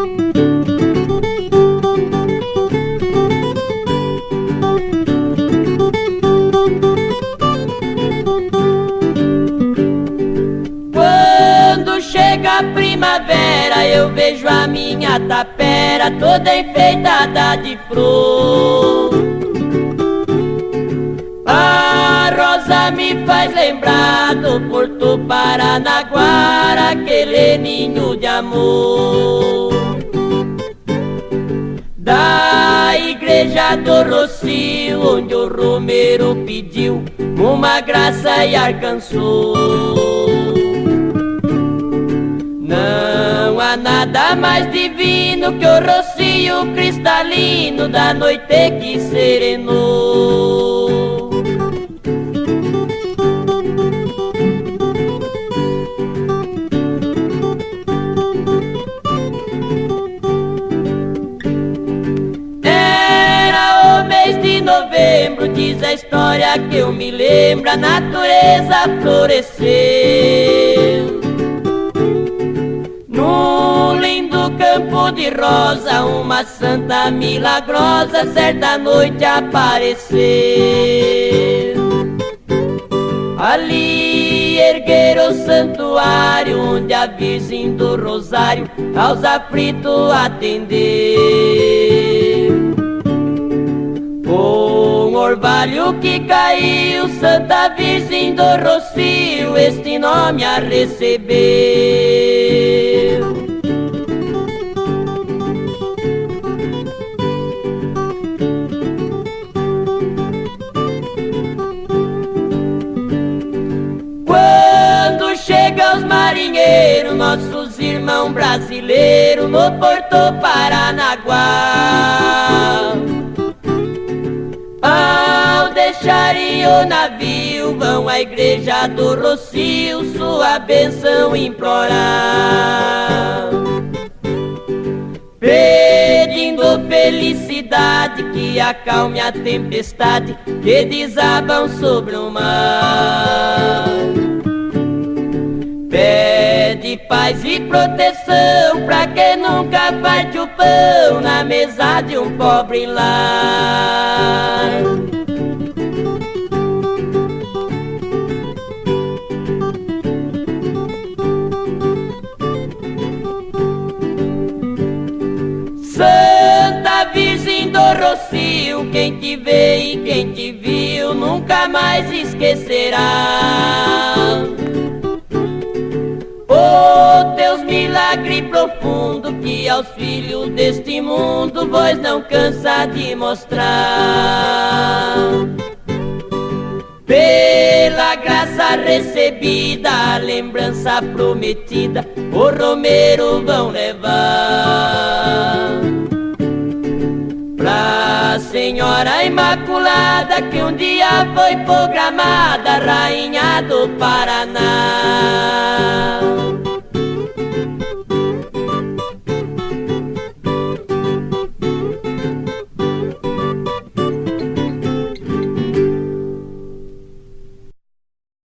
Quando chega a primavera, eu vejo a minha tapera toda enfeitada de flor. A rosa me faz lembrar do Porto Paranaguara, aquele ninho de amor. Da igreja do Rocio, onde o romeiro pediu uma graça e alcançou. Não há nada mais divino que o rocio cristalino da noite que serenou. Era o mês de novembro, diz a história que eu me lembro, a natureza floresceu. Num lindo campo de rosa, uma santa milagrosa certa noite apareceu. Ali ergueram o santuário, onde a Virgem do Rosário aos aflitos atendeu. Com o orvalho que caiu, Santa Virgem do Rocio este nome a recebeu. Quando chega os marinheiros, nossos irmãos brasileiros, no Porto Paranaguá, ao deixarem o navio, vão à igreja do Rocio sua bênção implorar, pedindo felicidade que acalme a tempestade que desabam sobre o mar. Pede paz e proteção pra que nunca falte o pão na mesa de um pobre lar. Santa Virgem do Rocio, quem te vê e quem te viu nunca mais esquecerá. Oh, teus milagres profundos que aos filhos deste mundo vós não cansa de mostrar. Pela graça recebida, a lembrança prometida, o romeiro vão levar pra Senhora Imaculada, que um dia foi programada, Rainha do Paraná.